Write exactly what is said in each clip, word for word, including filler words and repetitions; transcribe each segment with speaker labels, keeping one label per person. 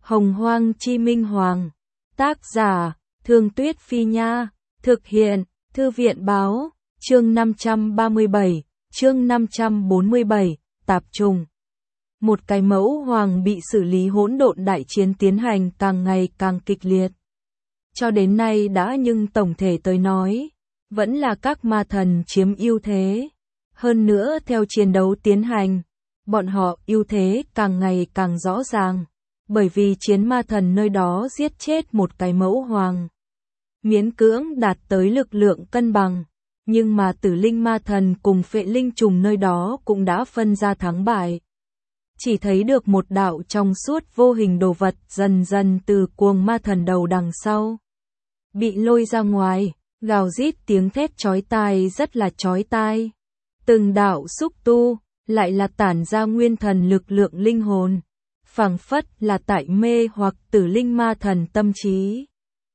Speaker 1: Hồng Hoang Chi Minh Hoàng. Tác giả, Thương Tuyết Phi Nha. Thực hiện, Thư viện Báo. Chương năm trăm ba mươi bảy, chương năm trăm bốn mươi bảy, Tạp trùng. Một cái mẫu hoàng bị xử lý hỗn độn đại chiến tiến hành càng ngày càng kịch liệt. Cho đến nay đã nhưng tổng thể tới nói, vẫn là các ma thần chiếm ưu thế. Hơn nữa theo chiến đấu tiến hành, bọn họ ưu thế càng ngày càng rõ ràng, bởi vì chiến ma thần nơi đó giết chết một cái mẫu hoàng. Miễn cưỡng đạt tới lực lượng cân bằng, nhưng mà tử linh ma thần cùng phệ linh trùng nơi đó cũng đã phân ra thắng bại. Chỉ thấy được một đạo trong suốt vô hình đồ vật dần dần từ cuồng ma thần đầu đằng sau bị lôi ra ngoài, gào rít tiếng thét chói tai rất là chói tai. Từng đạo xúc tu, lại là tản ra nguyên thần lực lượng linh hồn, phảng phất là tại mê hoặc tử linh ma thần tâm trí.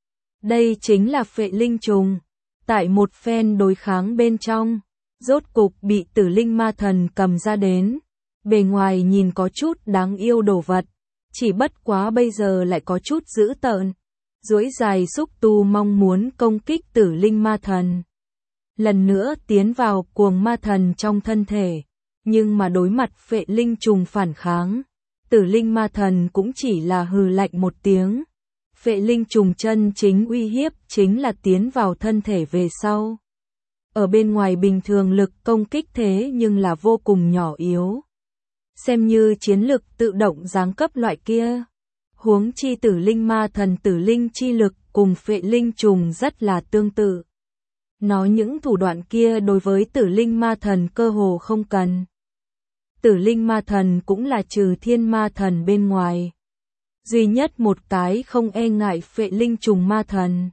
Speaker 1: Đây chính là phệ linh trùng, tại một phen đối kháng bên trong, rốt cục bị tử linh ma thần cầm ra đến. Bề ngoài nhìn có chút đáng yêu đồ vật, chỉ bất quá bây giờ lại có chút dữ tợn, duỗi dài xúc tu mong muốn công kích tử linh ma thần. Lần nữa tiến vào cuồng ma thần trong thân thể, nhưng mà đối mặt phệ linh trùng phản kháng, tử linh ma thần cũng chỉ là hừ lạnh một tiếng. Phệ linh trùng chân chính uy hiếp chính là tiến vào thân thể về sau. Ở bên ngoài bình thường lực công kích thế nhưng là vô cùng nhỏ yếu. Xem như chiến lực tự động giáng cấp loại kia. Huống chi tử linh ma thần tử linh chi lực cùng phệ linh trùng rất là tương tự. Nó những thủ đoạn kia đối với tử linh ma thần cơ hồ không cần. Tử linh ma thần cũng là trừ thiên ma thần bên ngoài. Duy nhất một cái không e ngại phệ linh trùng ma thần.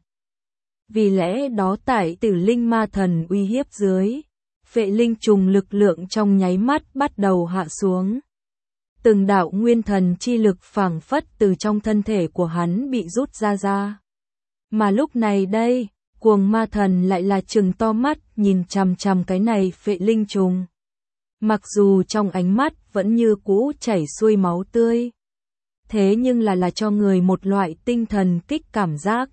Speaker 1: Vì lẽ đó tại tử linh ma thần uy hiếp dưới, phệ linh trùng lực lượng trong nháy mắt bắt đầu hạ xuống. Từng đạo nguyên thần chi lực phảng phất từ trong thân thể của hắn bị rút ra ra. Mà lúc này đây, cuồng ma thần lại là trừng to mắt nhìn chằm chằm cái này phệ linh trùng. Mặc dù trong ánh mắt vẫn như cũ chảy xuôi máu tươi, thế nhưng là là cho người một loại tinh thần kích cảm giác.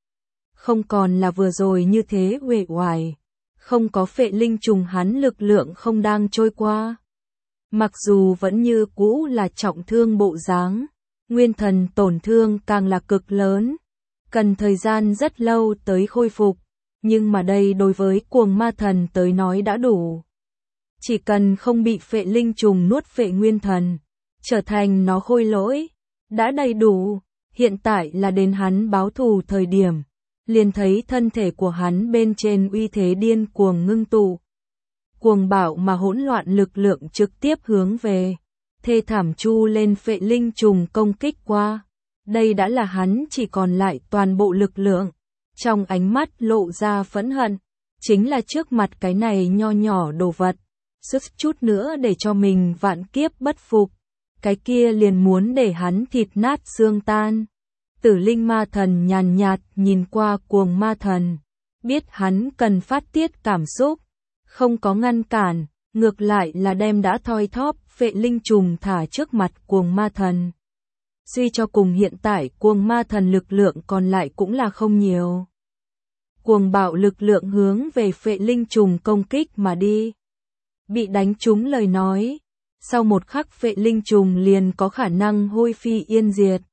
Speaker 1: Không còn là vừa rồi như thế uể oải, không có phệ linh trùng hắn lực lượng không đang trôi qua. Mặc dù vẫn như cũ là trọng thương bộ dáng, nguyên thần tổn thương càng là cực lớn, cần thời gian rất lâu tới khôi phục, nhưng mà đây đối với cuồng ma thần tới nói đã đủ. Chỉ cần không bị phệ linh trùng nuốt phệ nguyên thần, trở thành nó khôi lỗi, đã đầy đủ. Hiện tại là đến hắn báo thù thời điểm, liền thấy thân thể của hắn bên trên uy thế điên cuồng ngưng tụ. Cuồng bạo mà hỗn loạn lực lượng trực tiếp hướng về, thê thảm chu lên phệ linh trùng công kích qua. Đây đã là hắn chỉ còn lại toàn bộ lực lượng, trong ánh mắt lộ ra phẫn hận, chính là trước mặt cái này nho nhỏ đồ vật, sức chút nữa để cho mình vạn kiếp bất phục, cái kia liền muốn để hắn thịt nát xương tan. Tử linh ma thần nhàn nhạt nhìn qua cuồng ma thần, biết hắn cần phát tiết cảm xúc, không có ngăn cản, ngược lại là đem đã thoi thóp phệ linh trùng thả trước mặt cuồng ma thần. Suy cho cùng hiện tại cuồng ma thần lực lượng còn lại cũng là không nhiều. Cuồng bạo lực lượng hướng về phệ linh trùng công kích mà đi. Bị đánh trúng lời nói, sau một khắc phệ linh trùng liền có khả năng hôi phi yên diệt.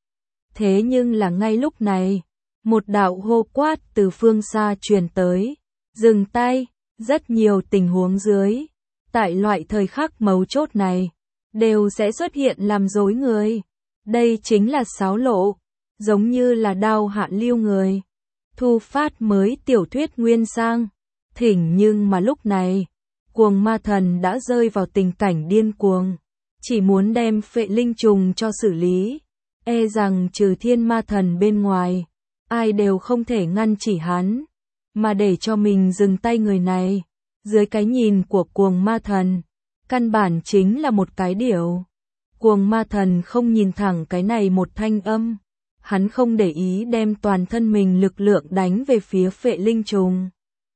Speaker 1: Thế nhưng là ngay lúc này, một đạo hô quát từ phương xa truyền tới, dừng tay. Rất nhiều tình huống dưới, tại loại thời khắc mấu chốt này, đều sẽ xuất hiện làm dối người. Đây chính là xáo lộ, giống như là đao hạ lưu người. Thu phát mới tiểu thuyết nguyên sang, thỉnh nhưng mà lúc này, cuồng ma thần đã rơi vào tình cảnh điên cuồng, chỉ muốn đem phệ linh trùng cho xử lý, e rằng trừ thiên ma thần bên ngoài, ai đều không thể ngăn chỉ hắn. Mà để cho mình dừng tay người này, dưới cái nhìn của cuồng ma thần, căn bản chính là một cái điểu. Cuồng ma thần không nhìn thẳng cái này một thanh âm, hắn không để ý đem toàn thân mình lực lượng đánh về phía phệ linh trùng.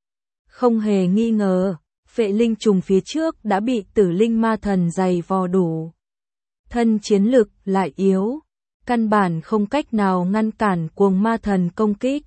Speaker 1: Không hề nghi ngờ, phệ linh trùng phía trước đã bị tử linh ma thần dày vò đủ. Thân chiến lực lại yếu, căn bản không cách nào ngăn cản cuồng ma thần công kích.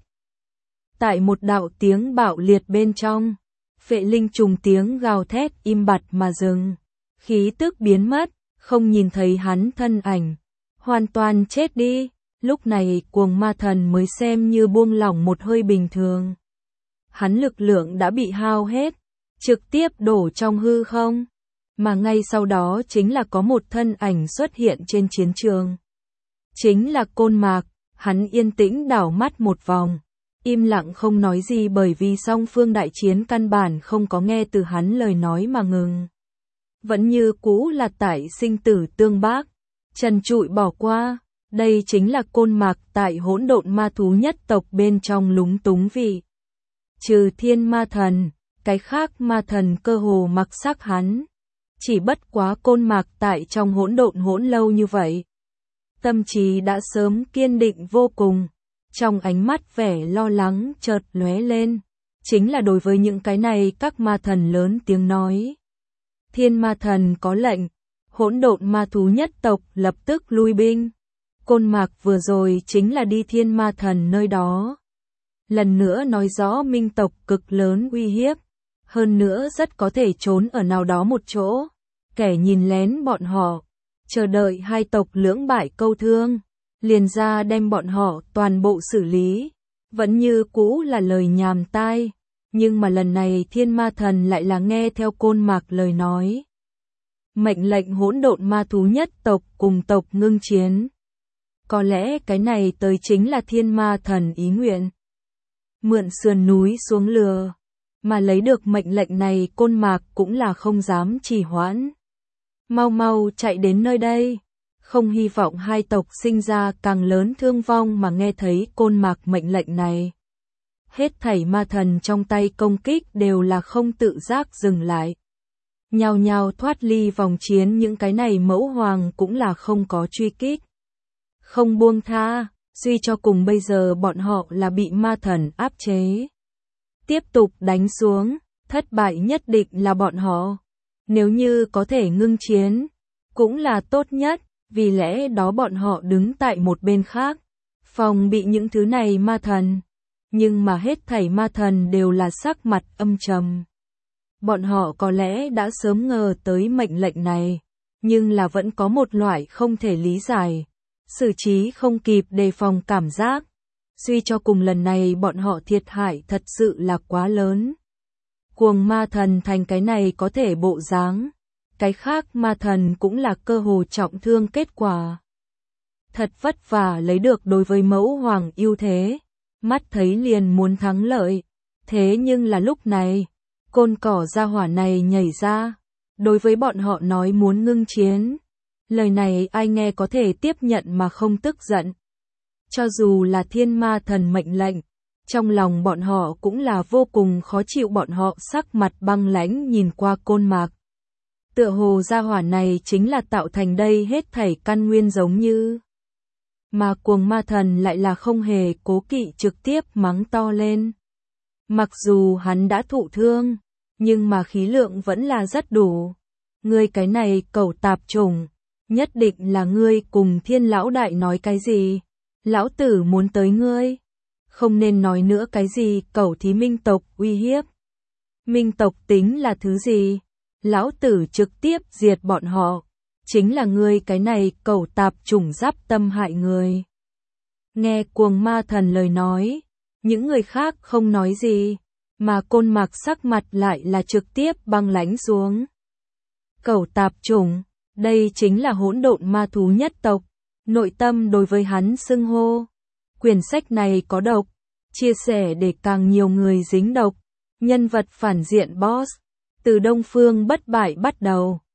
Speaker 1: Tại một đạo tiếng bạo liệt bên trong, phệ linh trùng tiếng gào thét im bặt mà dừng, khí tức biến mất, không nhìn thấy hắn thân ảnh, hoàn toàn chết đi. Lúc này cuồng ma thần mới xem như buông lỏng một hơi bình thường. Hắn lực lượng đã bị hao hết, trực tiếp đổ trong hư không, mà ngay sau đó chính là có một thân ảnh xuất hiện trên chiến trường. Chính là Côn Mạc, hắn yên tĩnh đảo mắt một vòng, im lặng không nói gì bởi vì song phương đại chiến căn bản không có nghe từ hắn lời nói mà ngừng. Vẫn như cũ là tại sinh tử tương bác, trần trụi bỏ qua. Đây chính là Côn Mạc tại hỗn độn ma thú nhất tộc bên trong lúng túng vị. Trừ thiên ma thần, cái khác ma thần cơ hồ mặc sắc hắn. Chỉ bất quá Côn Mạc tại trong hỗn độn hỗn lâu như vậy. Tâm trí đã sớm kiên định vô cùng. Trong ánh mắt vẻ lo lắng chợt lóe lên. Chính là đối với những cái này các ma thần lớn tiếng nói. Thiên ma thần có lệnh, hỗn độn ma thú nhất tộc lập tức lui binh. Côn Mạc vừa rồi chính là đi thiên ma thần nơi đó. Lần nữa nói rõ minh tộc cực lớn uy hiếp. Hơn nữa rất có thể trốn ở nào đó một chỗ. Kẻ nhìn lén bọn họ. Chờ đợi hai tộc lưỡng bại câu thương. Liền ra đem bọn họ toàn bộ xử lý. Vẫn như cũ là lời nhàm tai. Nhưng mà lần này thiên ma thần lại là nghe theo Côn Mạc lời nói. Mệnh lệnh hỗn độn ma thú nhất tộc cùng tộc ngưng chiến. Có lẽ cái này tới chính là thiên ma thần ý nguyện. Mượn sườn núi xuống lừa. Mà lấy được mệnh lệnh này Côn Mạc cũng là không dám trì hoãn. Mau mau chạy đến nơi đây. Không hy vọng hai tộc sinh ra càng lớn thương vong mà nghe thấy Côn Mạc mệnh lệnh này. Hết thảy ma thần trong tay công kích đều là không tự giác dừng lại. Nhào nhào thoát ly vòng chiến những cái này mẫu hoàng cũng là không có truy kích. Không buông tha, suy cho cùng bây giờ bọn họ là bị ma thần áp chế. Tiếp tục đánh xuống, thất bại nhất định là bọn họ. Nếu như có thể ngưng chiến, cũng là tốt nhất, vì lẽ đó bọn họ đứng tại một bên khác, phòng bị những thứ này ma thần. Nhưng mà hết thảy ma thần đều là sắc mặt âm trầm. Bọn họ có lẽ đã sớm ngờ tới mệnh lệnh này, nhưng là vẫn có một loại không thể lý giải. Xử trí không kịp đề phòng cảm giác. Suy cho cùng lần này bọn họ thiệt hại thật sự là quá lớn. Cuồng ma thần thành cái này có thể bộ dáng. Cái khác ma thần cũng là cơ hồ trọng thương kết quả. Thật vất vả lấy được đối với mẫu hoàng ưu thế. Mắt thấy liền muốn thắng lợi. Thế nhưng là lúc này, côn cỏ gia hỏa này nhảy ra. Đối với bọn họ nói muốn ngưng chiến. Lời này ai nghe có thể tiếp nhận mà không tức giận. Cho dù là thiên ma thần mệnh lệnh, trong lòng bọn họ cũng là vô cùng khó chịu, bọn họ sắc mặt băng lãnh nhìn qua Côn Mạc. Tựa hồ gia hỏa này chính là tạo thành đây hết thảy căn nguyên giống như. Mà cuồng ma thần lại là không hề cố kỵ trực tiếp mắng to lên. Mặc dù hắn đã thụ thương, nhưng mà khí lượng vẫn là rất đủ. Ngươi cái này cẩu tạp chủng, nhất định là ngươi cùng thiên lão đại nói cái gì. Lão tử muốn tới ngươi. Không nên nói nữa cái gì cẩu thí minh tộc uy hiếp. Minh tộc tính là thứ gì? Lão tử trực tiếp diệt bọn họ. Chính là ngươi cái này cẩu tạp chủng giáp tâm hại người. Nghe cuồng ma thần lời nói, những người khác không nói gì, mà Côn Mạc sắc mặt lại là trực tiếp băng lãnh xuống. Cẩu tạp chủng, đây chính là hỗn độn ma thú nhất tộc, nội tâm đối với hắn xưng hô. Quyển sách này có độc, chia sẻ để càng nhiều người dính độc, nhân vật phản diện boss, từ Đông Phương bất bại bắt đầu.